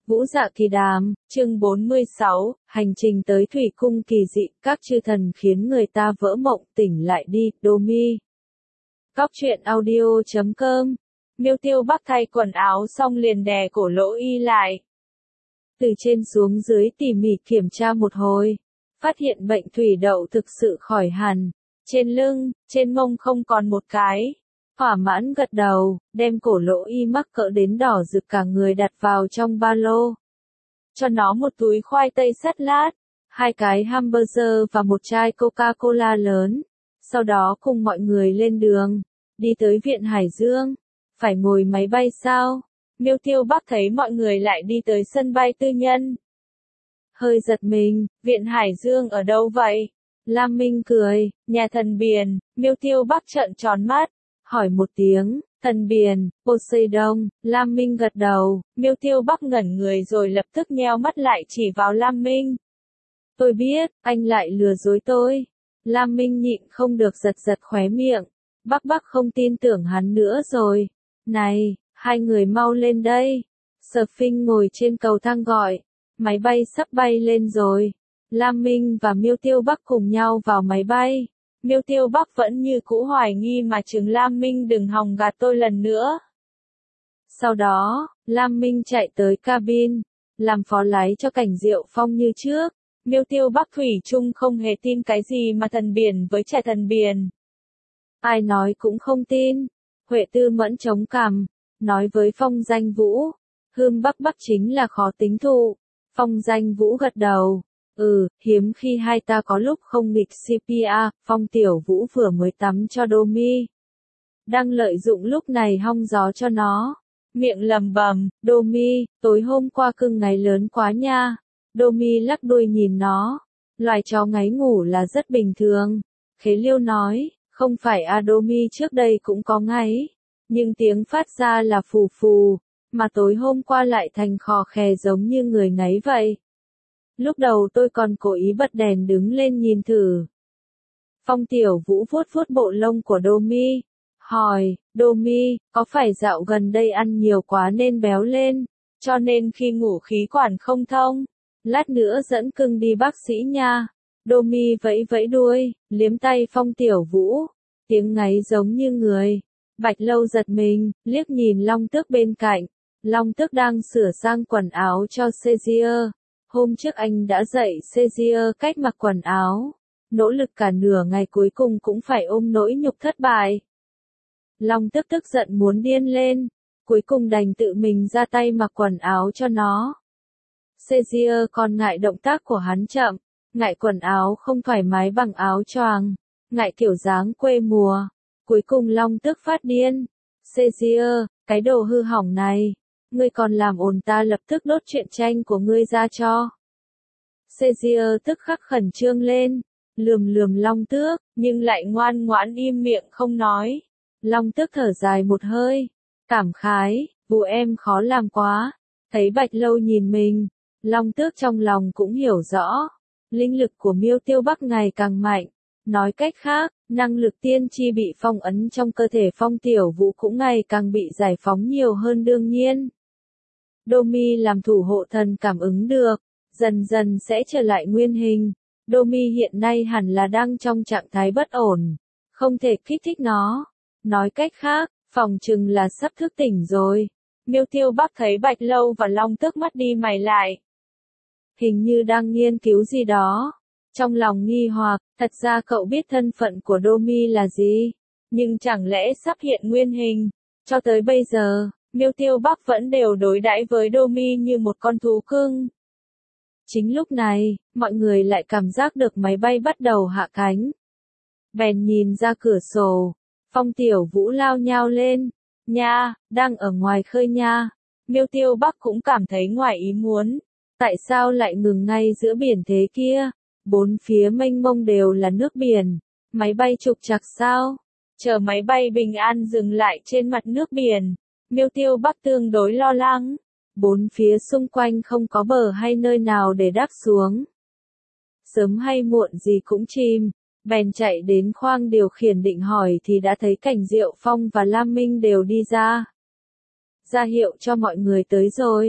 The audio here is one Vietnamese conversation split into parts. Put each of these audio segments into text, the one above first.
Vũ Dạ Kỳ Đàm, chương 46, hành trình tới thủy cung kỳ dị, các chư thần khiến người ta vỡ mộng, tỉnh lại đi, Domi. Góc truyện audio.com. Miêu Tiêu Bắc thay quần áo xong liền đè cổ Lỗ Y lại. Từ trên xuống dưới tỉ mỉ kiểm tra một hồi, phát hiện bệnh thủy đậu thực sự khỏi hẳn, trên lưng, trên mông không còn một cái. Thỏa mãn gật đầu, đem cổ Lỗ Y mắc cỡ đến đỏ rực cả người đặt vào trong ba lô. Cho nó một túi khoai tây sắt lát, 2 cái hamburger và một chai Coca-Cola lớn. Sau đó cùng mọi người lên đường, đi tới Viện Hải Dương. Phải ngồi máy bay sao? Miêu Tiêu Bắc thấy mọi người lại đi tới sân bay tư nhân. Hơi giật mình, Viện Hải Dương ở đâu vậy? Lam Minh cười, nhà thần biển. Miêu Tiêu Bắc trợn tròn mắt, hỏi một tiếng, thần biển, Poseidon. Lam Minh gật đầu, Miêu Tiêu Bắc ngẩn người rồi lập tức nheo mắt lại chỉ vào Lam Minh. Tôi biết, anh lại lừa dối tôi. Lam Minh nhịn không được giật giật khóe miệng. Bắc không tin tưởng hắn nữa rồi. Này, hai người mau lên đây. Surfing ngồi trên cầu thang gọi. Máy bay sắp bay lên rồi. Lam Minh và Miêu Tiêu Bắc cùng nhau vào máy bay. Miêu Tiêu Bắc vẫn như cũ hoài nghi mà chừng Lam Minh đừng hòng gạt tôi lần nữa. Sau đó, Lam Minh chạy tới cabin, làm phó lái cho Cảnh Diệu Phong như trước. Miêu Tiêu Bắc thủy chung không hề tin cái gì mà thần biển với trẻ thần biển. Ai nói cũng không tin. Huệ Tư Mẫn chống cằm, nói với Phong Danh Vũ, Hương Bắc chính là khó tính thụ. Phong Danh Vũ gật đầu. Hiếm khi hai ta có lúc không nghịch CPA. Phong Tiểu Vũ vừa mới tắm cho Domi. Đang lợi dụng lúc này hong gió cho nó. Miệng lầm bầm, Domi, tối hôm qua cưng ngáy lớn quá nha. Domi lắc đuôi nhìn nó. Loài chó ngáy ngủ là rất bình thường. Khế Liêu nói, không phải Domi trước đây cũng có ngáy. Nhưng tiếng phát ra là phù phù. Mà tối hôm qua lại thành khò khè giống như người ngáy vậy. Lúc đầu tôi còn cố ý bật đèn đứng lên nhìn thử. Phong Tiểu Vũ vuốt vuốt bộ lông của Domi. Hỏi, Domi, có phải dạo gần đây ăn nhiều quá nên béo lên, cho nên khi ngủ khí quản không thông? Lát nữa dẫn cưng đi bác sĩ nha. Domi vẫy vẫy đuôi, liếm tay Phong Tiểu Vũ. Tiếng ngáy giống như người. Bạch Lâu giật mình, liếc nhìn Long Tước bên cạnh. Long Tước đang sửa sang quần áo cho Caesar. Hôm trước anh đã dạy Caesar cách mặc quần áo. Nỗ lực cả nửa ngày cuối cùng cũng phải ôm nỗi nhục thất bại. Long Tước tức giận muốn điên lên. Cuối cùng đành tự mình ra tay mặc quần áo cho nó. Caesar còn ngại động tác của hắn chậm. Ngại quần áo không thoải mái bằng áo choàng. Ngại kiểu dáng quê mùa. Cuối cùng Long Tước phát điên. Caesar, cái đồ hư hỏng này. Ngươi còn làm ồn ta lập tức đốt truyện tranh của ngươi ra cho. Caesar tức khắc khẩn trương lên. Lườm Long Tước, nhưng lại ngoan ngoãn im miệng không nói. Long Tước thở dài một hơi. Cảm khái, vụ em khó làm quá. Thấy Bạch Lâu nhìn mình. Long Tước trong lòng cũng hiểu rõ. Linh lực của Miêu Tiêu Bắc ngày càng mạnh. Nói cách khác, năng lực tiên tri bị phong ấn trong cơ thể Phong Tiểu Vũ cũng ngày càng bị giải phóng nhiều hơn đương nhiên. Domi làm thủ hộ thần cảm ứng được, dần dần sẽ trở lại nguyên hình. Domi hiện nay hẳn là đang trong trạng thái bất ổn, không thể kích thích nó. Nói cách khác, phòng chừng là sắp thức tỉnh rồi. Miêu Tiêu Bắc thấy Bạch Lâu và Long Tước mắt đi mày lại. Hình như đang nghiên cứu gì đó. Trong lòng nghi hoặc, thật ra cậu biết thân phận của Domi là gì, nhưng chẳng lẽ sắp hiện nguyên hình. Cho tới bây giờ, Miêu Tiêu Bắc vẫn đều đối đãi với Domi như một con thú cưng. Chính lúc này, mọi người lại cảm giác được máy bay bắt đầu hạ cánh. Bèn nhìn ra cửa sổ, Phong Tiểu Vũ lao nhao lên. Nha, đang ở ngoài khơi nha. Miêu Tiêu Bắc cũng cảm thấy ngoài ý muốn. Tại sao lại ngừng ngay giữa biển thế kia? Bốn phía mênh mông đều là nước biển. Máy bay trục trặc sao? Chờ máy bay bình an dừng lại trên mặt nước biển. Miêu Tiêu Bắc tương đối lo lắng. Bốn phía xung quanh không có bờ hay nơi nào để đáp xuống. Sớm hay muộn gì cũng chìm. Bèn chạy đến khoang điều khiển định hỏi thì đã thấy Cảnh Diệu Phong và Lam Minh đều đi ra. Ra hiệu cho mọi người tới rồi.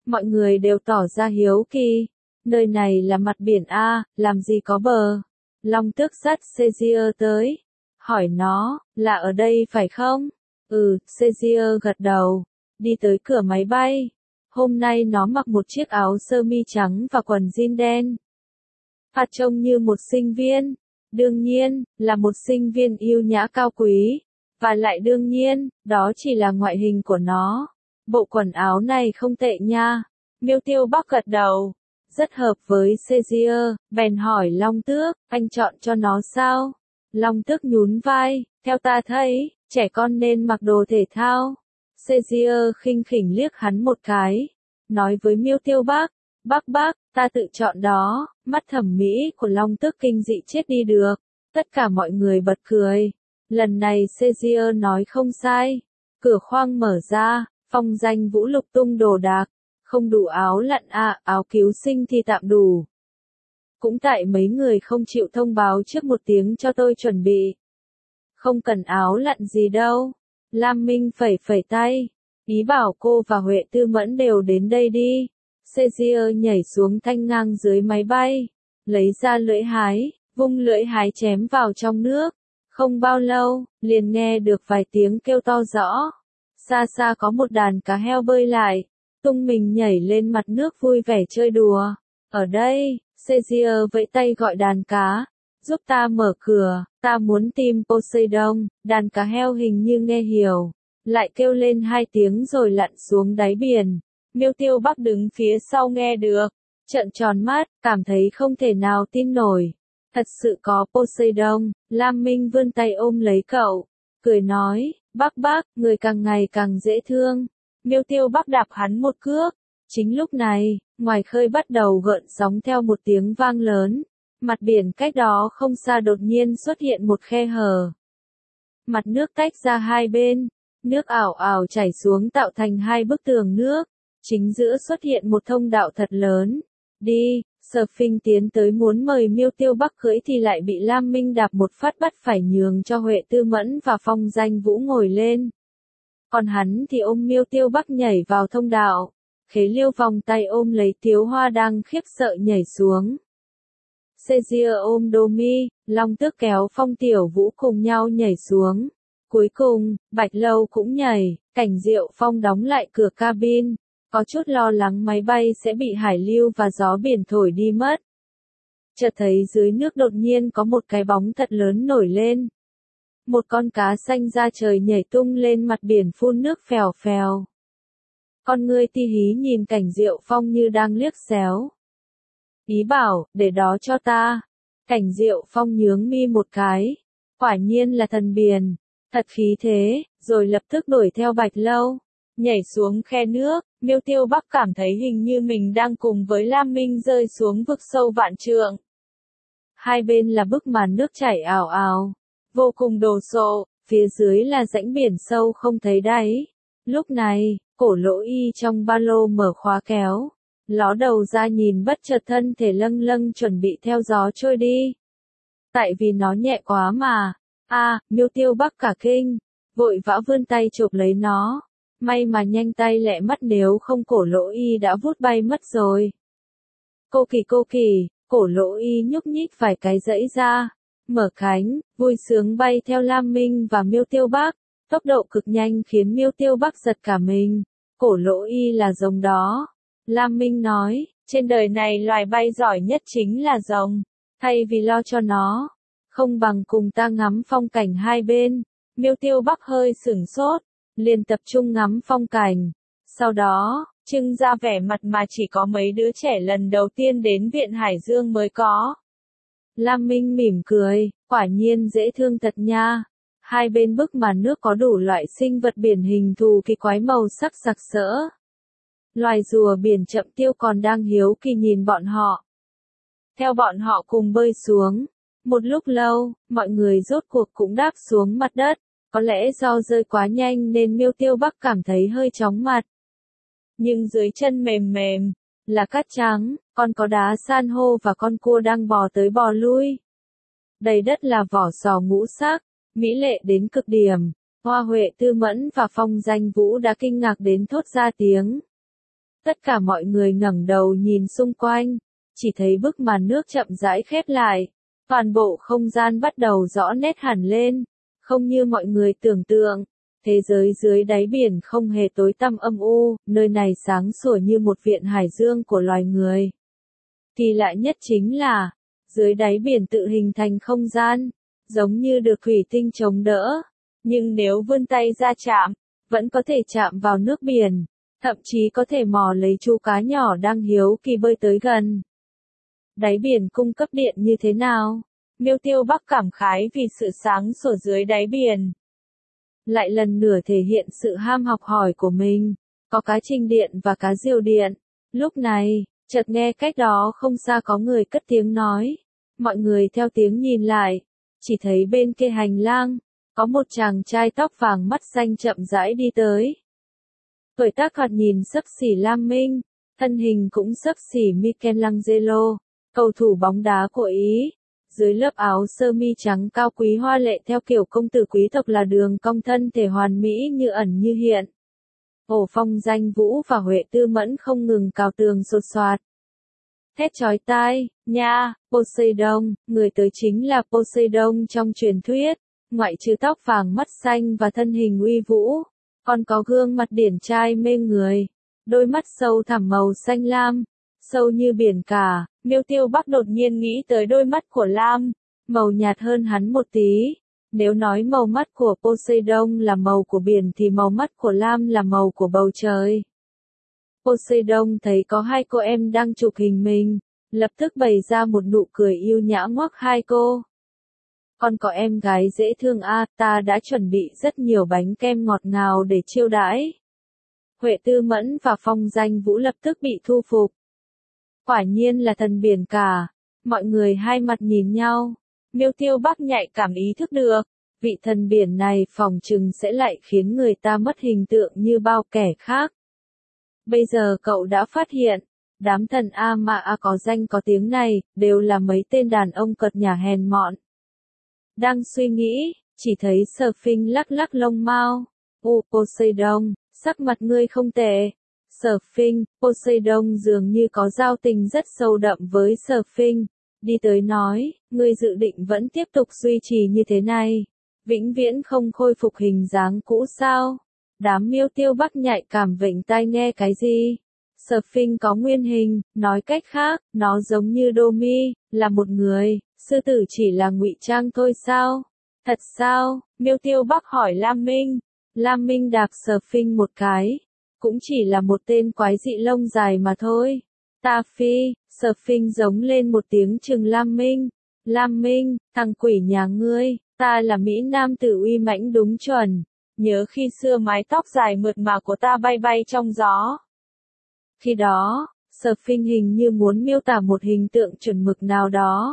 Mọi người đều tỏ ra hiếu kỳ. Nơi này là mặt biển A, làm gì có bờ? Long Tước dắt Caesar tới. Hỏi nó, là ở đây phải không? Ừ, Caesar gật đầu. Đi tới cửa máy bay. Hôm nay nó mặc một chiếc áo sơ mi trắng và quần jean đen. Phát trông như một sinh viên. Đương nhiên, là một sinh viên yêu nhã cao quý. Và lại đương nhiên, đó chỉ là ngoại hình của nó. Bộ quần áo này không tệ nha. Miêu Tiêu Bắc gật đầu. Rất hợp với Caesar, bèn hỏi Long Tước, anh chọn cho nó sao? Long Tước nhún vai, theo ta thấy, trẻ con nên mặc đồ thể thao. Caesar khinh khỉnh liếc hắn một cái, nói với Miêu Tiêu Bắc, bác, ta tự chọn đó. Mắt thẩm mỹ của Long Tước kinh dị chết đi được. Tất cả mọi người bật cười. Lần này Caesar nói không sai. Cửa khoang mở ra, Phong Danh Vũ lục tung đồ đạc. Không đủ áo lặn à, áo cứu sinh thì tạm đủ. Cũng tại mấy người không chịu thông báo trước một tiếng cho tôi chuẩn bị. Không cần áo lặn gì đâu. Lam Minh phẩy phẩy tay. Ý bảo cô và Huệ Tư Mẫn đều đến đây đi. Caesar nhảy xuống thanh ngang dưới máy bay. Lấy ra lưỡi hái, vung lưỡi hái chém vào trong nước. Không bao lâu, liền nghe được vài tiếng kêu to rõ. Xa xa có một đàn cá heo bơi lại. Tung mình nhảy lên mặt nước vui vẻ chơi đùa. Ở đây, Caesar vẫy tay gọi đàn cá. Giúp ta mở cửa, ta muốn tìm Poseidon. Đàn cá heo hình như nghe hiểu. Lại kêu lên 2 tiếng rồi lặn xuống đáy biển. Miêu Tiêu Bắc đứng phía sau nghe được. Trợn tròn mắt, cảm thấy không thể nào tin nổi. Thật sự có Poseidon. Lam Minh vươn tay ôm lấy cậu. Cười nói, bác, người càng ngày càng dễ thương. Miêu Tiêu Bắc đạp hắn một cước. Chính lúc này, ngoài khơi bắt đầu gợn sóng theo một tiếng vang lớn. Mặt biển cách đó không xa đột nhiên xuất hiện một khe hở. Mặt nước tách ra hai bên. Nước ảo ảo chảy xuống tạo thành 2 bức tường nước. Chính giữa xuất hiện một thông đạo thật lớn. Đi, Surfing tiến tới muốn mời Miêu Tiêu Bắc cưỡi thì lại bị Lam Minh đạp một phát bắt phải nhường cho Huệ Tư Mẫn và Phong Danh Vũ ngồi lên. Còn hắn thì ôm Miêu Tiêu Bắc nhảy vào thông đạo. Khế Liêu vòng tay ôm lấy Tiếu Hoa đang khiếp sợ nhảy xuống. Caesar ôm Domi, Long Tước kéo Phong Tiểu Vũ cùng nhau nhảy xuống. Cuối cùng, Bạch Lâu cũng nhảy. Cảnh Diệu Phong đóng lại cửa cabin. Có chút lo lắng máy bay sẽ bị hải lưu và gió biển thổi đi mất. Chợt thấy dưới nước đột nhiên có một cái bóng thật lớn nổi lên. Một con cá xanh ra trời nhảy tung lên mặt biển phun nước phèo phèo. Con ngươi ti hí nhìn Cảnh Diệu Phong như đang liếc xéo. Ý bảo, để đó cho ta. Cảnh Diệu Phong nhướng mi một cái. Quả nhiên là thần biển. Thật khí thế, rồi lập tức đuổi theo Bạch Lâu. Nhảy xuống khe nước, Miêu Tiêu Bắc cảm thấy hình như mình đang cùng với Lam Minh rơi xuống vực sâu vạn trượng. Hai bên là bức màn nước chảy ào ào, vô cùng đồ sộ, phía dưới là rãnh biển sâu không thấy đáy. Lúc này, Cổ Lỗ Y trong ba lô mở khóa kéo, ló đầu ra nhìn bất chợt thân thể lâng lâng chuẩn bị theo gió trôi đi. Tại vì nó nhẹ quá mà. Miêu Tiêu Bắc cả kinh, vội vã vươn tay chụp lấy nó. May mà nhanh tay lẹ mắt nếu không Cổ Lỗ Y đã vút bay mất rồi. Cô kỳ, Cổ Lỗ Y nhúc nhích vài cái giãy ra, mở cánh, vui sướng bay theo Lam Minh và Miêu Tiêu Bắc. Tốc độ cực nhanh khiến Miêu Tiêu Bắc giật cả mình. Cổ Lỗ Y là rồng đó. Lam Minh nói, trên đời này loài bay giỏi nhất chính là rồng. Thay vì lo cho nó, không bằng cùng ta ngắm phong cảnh hai bên. Miêu Tiêu Bắc hơi sửng sốt, liền tập trung ngắm phong cảnh. Sau đó, trưng ra vẻ mặt mà chỉ có mấy đứa trẻ lần đầu tiên đến Viện Hải Dương mới có. Lam Minh mỉm cười, quả nhiên dễ thương thật nha. Hai bên bức màn nước có đủ loại sinh vật biển hình thù kỳ quái màu sắc sặc sỡ. Loài rùa biển chậm tiêu còn đang hiếu kỳ nhìn bọn họ. Theo bọn họ cùng bơi xuống. Một lúc lâu, mọi người rốt cuộc cũng đáp xuống mặt đất. Có lẽ do rơi quá nhanh nên Miêu Tiêu Bắc cảm thấy hơi chóng mặt. Nhưng dưới chân mềm mềm, là cát trắng, còn có đá san hô và con cua đang bò tới bò lui. Đầy đất là vỏ sò ngũ sắc, mỹ lệ đến cực điểm. Hoa Huệ Tư Mẫn và Phong Danh Vũ đã kinh ngạc đến thốt ra tiếng. Tất cả mọi người ngẩng đầu nhìn xung quanh, chỉ thấy bức màn nước chậm rãi khép lại. Toàn bộ không gian bắt đầu rõ nét hẳn lên, không như mọi người tưởng tượng. Thế giới dưới đáy biển không hề tối tăm âm u, nơi này sáng sủa như một viện hải dương của loài người. Kỳ lạ nhất chính là, dưới đáy biển tự hình thành không gian, giống như được thủy tinh chống đỡ. Nhưng nếu vươn tay ra chạm, vẫn có thể chạm vào nước biển, thậm chí có thể mò lấy chú cá nhỏ đang hiếu kỳ bơi tới gần. Đáy biển cung cấp điện như thế nào? Miêu Tiêu Bắc cảm khái vì sự sáng sủa dưới đáy biển. Lại lần nữa thể hiện sự ham học hỏi của mình, có cá trình điện và cá diều điện. Lúc này, chợt nghe cách đó không xa có người cất tiếng nói. Mọi người theo tiếng nhìn lại, chỉ thấy bên kia hành lang, có một chàng trai tóc vàng mắt xanh chậm rãi đi tới. Tuổi tác thoạt nhìn xấp xỉ Lam Minh, thân hình cũng xấp xỉ Michelangelo, cầu thủ bóng đá của Ý. Dưới lớp áo sơ mi trắng cao quý hoa lệ theo kiểu công tử quý tộc là đường cong thân thể hoàn mỹ như ẩn như hiện. Hồ Phong Danh Vũ và Huệ Tư Mẫn không ngừng cào tường sột soạt. Thét chói tai, nha, Poseidon, người tới chính là Poseidon trong truyền thuyết, ngoại trừ tóc vàng mắt xanh và thân hình uy vũ, còn có gương mặt điển trai mê người, đôi mắt sâu thẳm màu xanh lam, sâu như biển cả. Miêu Tiêu Bắc đột nhiên nghĩ tới đôi mắt của Lam, màu nhạt hơn hắn một tí. Nếu nói màu mắt của Poseidon là màu của biển thì màu mắt của Lam là màu của bầu trời. Poseidon thấy có hai cô em đang chụp hình mình, lập tức bày ra một nụ cười yêu nhã ngoắc hai cô. Còn có em gái dễ thương ta đã chuẩn bị rất nhiều bánh kem ngọt ngào để chiêu đãi. Huệ Tư Mẫn và Phong Danh Vũ lập tức bị thu phục. Quả nhiên là thần biển cả. Mọi người hai mặt nhìn nhau. Miêu Tiêu Bắc nhạy cảm ý thức được, vị thần biển này phòng chừng sẽ lại khiến người ta mất hình tượng như bao kẻ khác. Bây giờ cậu đã phát hiện, đám thần có danh có tiếng này, đều là mấy tên đàn ông cợt nhả hèn mọn. Đang suy nghĩ, chỉ thấy Surfing lắc lắc lông mao. Poseidon, sắc mặt ngươi không tệ. Surfing, Poseidon dường như có giao tình rất sâu đậm với Surfing. Đi tới nói, ngươi dự định vẫn tiếp tục duy trì như thế này. Vĩnh viễn không khôi phục hình dáng cũ sao? Đám Miêu Tiêu Bắc nhạy cảm vểnh tai nghe cái gì? Surfing có nguyên hình, nói cách khác, nó giống như Domi, là một người, sư tử chỉ là ngụy trang thôi sao? Thật sao? Miêu Tiêu Bắc hỏi Lam Minh. Lam Minh đạp Surfing một cái. Cũng chỉ là một tên quái dị lông dài mà thôi. Ta phi, Surfing giống lên một tiếng chừng Lam Minh. Lam Minh, thằng quỷ nhà ngươi, ta là Mỹ Nam tử uy mãnh đúng chuẩn. Nhớ khi xưa mái tóc dài mượt mà của ta bay bay trong gió. Khi đó, Surfing hình như muốn miêu tả một hình tượng chuẩn mực nào đó.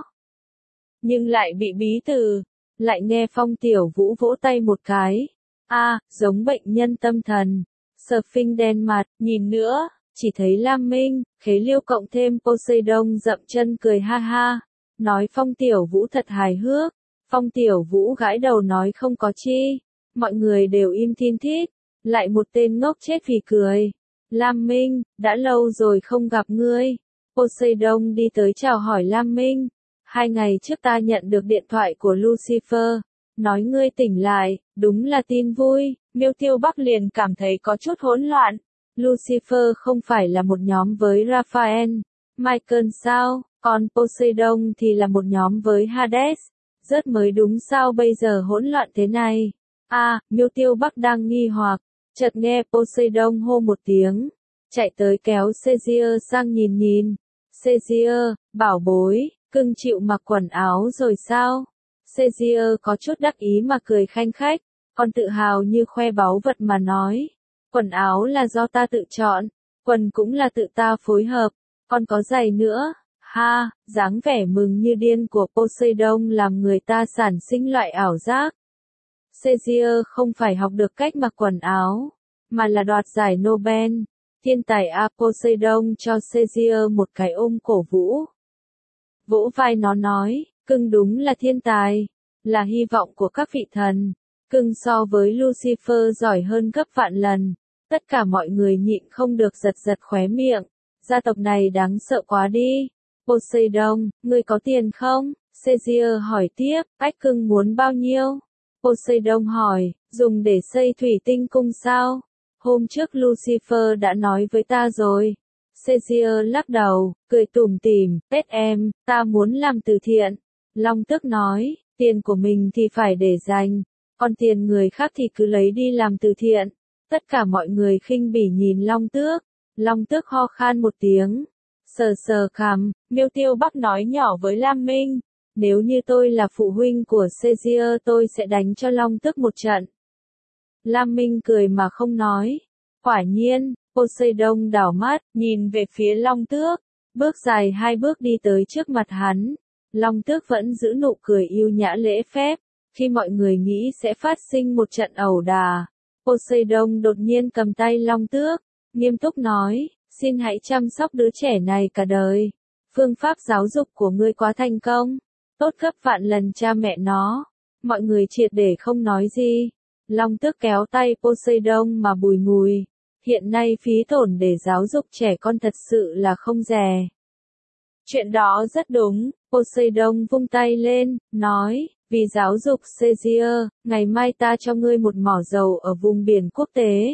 Nhưng lại bị bí từ. Lại nghe Phong Tiểu Vũ vỗ tay một cái. Giống bệnh nhân tâm thần. Surfing đen mặt, nhìn nữa, chỉ thấy Lam Minh, Khế Liêu cộng thêm Poseidon dậm chân cười ha ha. Nói Phong Tiểu Vũ thật hài hước. Phong Tiểu Vũ gãi đầu nói không có chi. Mọi người đều im thin thít. Lại một tên ngốc chết vì cười. Lam Minh, đã lâu rồi không gặp ngươi. Poseidon đi tới chào hỏi Lam Minh. 2 ngày trước ta nhận được điện thoại của Lucifer. Nói ngươi tỉnh lại, đúng là tin vui. Miêu Tiêu Bắc liền cảm thấy có chút hỗn loạn. Lucifer không phải là một nhóm với Raphael, Michael sao, còn Poseidon thì là một nhóm với Hades. Rất mới đúng sao bây giờ hỗn loạn thế này. Miêu Tiêu Bắc đang nghi hoặc, chợt nghe Poseidon hô một tiếng, chạy tới kéo Caesar sang nhìn nhìn. Caesar, bảo bối, cưng chịu mặc quần áo rồi sao? Caesar có chút đắc ý mà cười khanh khách, còn tự hào như khoe báu vật mà nói. Quần áo là do ta tự chọn, quần cũng là tự ta phối hợp, còn có giày nữa. Dáng vẻ mừng như điên của Poseidon làm người ta sản sinh loại ảo giác. Caesar không phải học được cách mặc quần áo, mà là đoạt giải Nobel. Thiên tài Poseidon cho Caesar một cái ôm cổ vũ. Vỗ vai nó nói, cưng đúng là thiên tài, là hy vọng của các vị thần. Cưng so với Lucifer giỏi hơn gấp vạn lần. Tất cả mọi người nhịn không được giật giật khóe miệng. Gia tộc này đáng sợ quá đi. Poseidon, ngươi có tiền không? Caesar hỏi tiếp, ách cưng muốn bao nhiêu? Poseidon hỏi, dùng để xây thủy tinh cung sao? Hôm trước Lucifer đã nói với ta rồi. Caesar lắc đầu, cười tủm tỉm, Tết em, ta muốn làm từ thiện. Long Tước nói, tiền của mình thì phải để dành, còn tiền người khác thì cứ lấy đi làm từ thiện. Tất cả mọi người khinh bỉ nhìn Long Tước. Long Tước ho khan một tiếng. Sờ sờ cằm, Miêu Tiêu Bắc nói nhỏ với Lam Minh. Nếu như tôi là phụ huynh của Caesar tôi sẽ đánh cho Long Tước một trận. Lam Minh cười mà không nói. Quả nhiên, Poseidon đảo mắt, nhìn về phía Long Tước. Bước dài 2 bước đi tới trước mặt hắn. Long Tước vẫn giữ nụ cười yêu nhã lễ phép. Khi mọi người nghĩ sẽ phát sinh một trận ẩu đà, Poseidon đột nhiên cầm tay Long Tước, nghiêm túc nói, xin hãy chăm sóc đứa trẻ này cả đời. Phương pháp giáo dục của ngươi quá thành công, tốt gấp vạn lần cha mẹ nó. Mọi người triệt để không nói gì. Long Tước kéo tay Poseidon mà bùi ngùi. Hiện nay phí tổn để giáo dục trẻ con thật sự là không rẻ. Chuyện đó rất đúng, Poseidon vung tay lên, nói, vì giáo dục Caesar, ngày mai ta cho ngươi một mỏ dầu ở vùng biển quốc tế.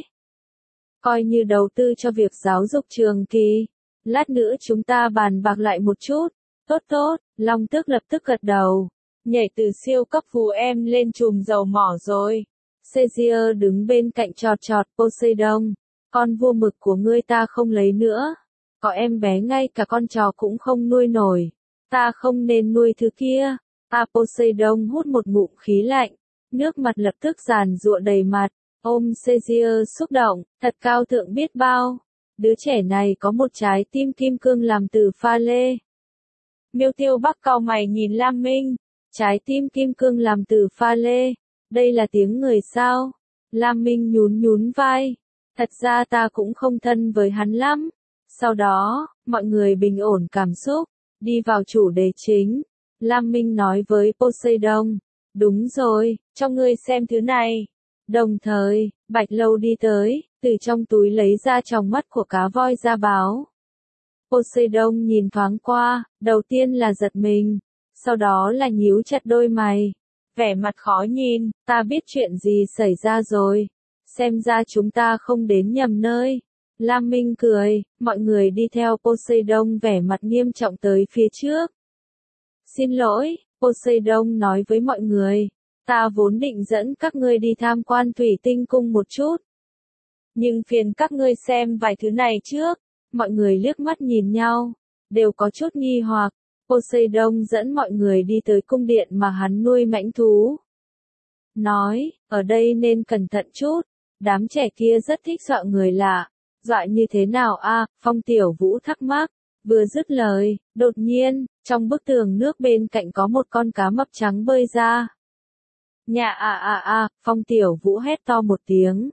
Coi như đầu tư cho việc giáo dục trường kỳ. Lát nữa chúng ta bàn bạc lại một chút. Tốt tốt, Long Tước lập tức gật đầu. Nhảy từ siêu cấp phù em lên chùm dầu mỏ rồi. Caesar đứng bên cạnh chọt chọt Poseidon. Con vua mực của ngươi ta không lấy nữa. Có em bé ngay cả con chó cũng không nuôi nổi. Ta không nên nuôi thứ kia. Poseidon hút một ngụm khí lạnh. Nước mặt lập tức giàn giụa đầy mặt. Ôm Caesar xúc động, thật cao thượng biết bao. Đứa trẻ này có một trái tim kim cương làm từ pha lê. Miêu Tiêu Bắc cau mày nhìn Lam Minh. Trái tim kim cương làm từ pha lê. Đây là tiếng người sao? Lam Minh nhún nhún vai. Thật ra ta cũng không thân với hắn lắm. Sau đó, mọi người bình ổn cảm xúc, đi vào chủ đề chính. Lam Minh nói với Poseidon, đúng rồi, cho ngươi xem thứ này. Đồng thời, Bạch Lâu đi tới, từ trong túi lấy ra tròng mắt của cá voi ra báo. Poseidon nhìn thoáng qua, đầu tiên là giật mình, sau đó là nhíu chặt đôi mày. Vẻ mặt khó nhìn, ta biết chuyện gì xảy ra rồi. Xem ra chúng ta không đến nhầm nơi. Lam Minh cười, mọi người đi theo Poseidon vẻ mặt nghiêm trọng tới phía trước. Xin lỗi, Poseidon nói với mọi người. Ta vốn định dẫn các ngươi đi tham quan thủy tinh cung một chút. Nhưng phiền các ngươi xem vài thứ này trước. Mọi người liếc mắt nhìn nhau, đều có chút nghi hoặc. Poseidon dẫn mọi người đi tới cung điện mà hắn nuôi mãnh thú. Nói, ở đây nên cẩn thận chút. Đám trẻ kia rất thích dọa người lạ. Dọa như thế nào a? Phong Tiểu Vũ thắc mắc. Vừa dứt lời, đột nhiên, trong bức tường nước bên cạnh có một con cá mập trắng bơi ra. Nhà Phong Tiểu Vũ hét to một tiếng.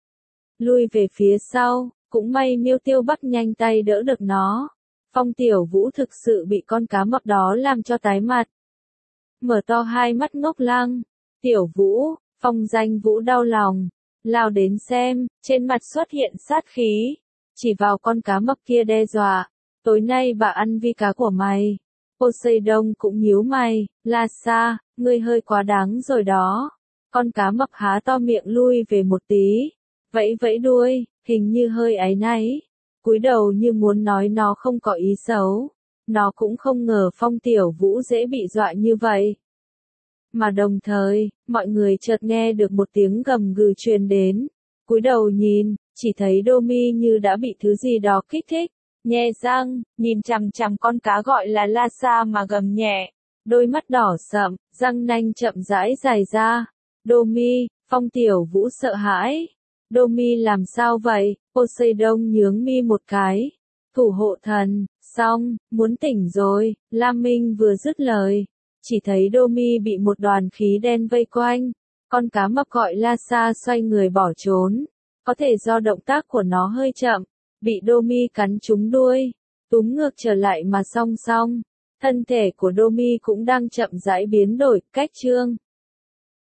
Lui về phía sau, cũng may Miêu Tiêu Bắc nhanh tay đỡ được nó. Phong Tiểu Vũ thực sự bị con cá mập đó làm cho tái mặt. Mở to hai mắt ngốc lăng. Tiểu Vũ, Phong Danh Vũ đau lòng. Lao đến xem, trên mặt xuất hiện sát khí. Chỉ vào con cá mập kia đe dọa. Tối nay bà ăn vi cá của mày. Poseidon cũng nhíu mày. Lhasa, ngươi hơi quá đáng rồi đó. Con cá mập há to miệng lui về một tí. Vẫy vẫy đuôi, hình như hơi áy náy. Cúi đầu như muốn nói nó không có ý xấu. Nó cũng không ngờ Phong Tiểu Vũ dễ bị dọa như vậy. Mà đồng thời, mọi người chợt nghe được một tiếng gầm gừ truyền đến. Cúi đầu nhìn, chỉ thấy Domi như đã bị thứ gì đó kích thích. Nhe răng, nhìn chằm chằm con cá gọi là Lhasa mà gầm nhẹ. Đôi mắt đỏ sậm, răng nanh chậm rãi dài ra. Domi, Phong Tiểu Vũ sợ hãi. Domi làm sao vậy? Poseidon nhướng mi một cái. Thủ hộ thần, xong, muốn tỉnh rồi. Lam Minh vừa dứt lời. Chỉ thấy Domi bị một đoàn khí đen vây quanh. Con cá mập gọi Lhasa xoay người bỏ trốn. Có thể do động tác của nó hơi chậm. Bị Domi cắn trúng đuôi. Túm ngược trở lại mà song song. Thân thể của Domi cũng đang chậm rãi biến đổi, cách trương.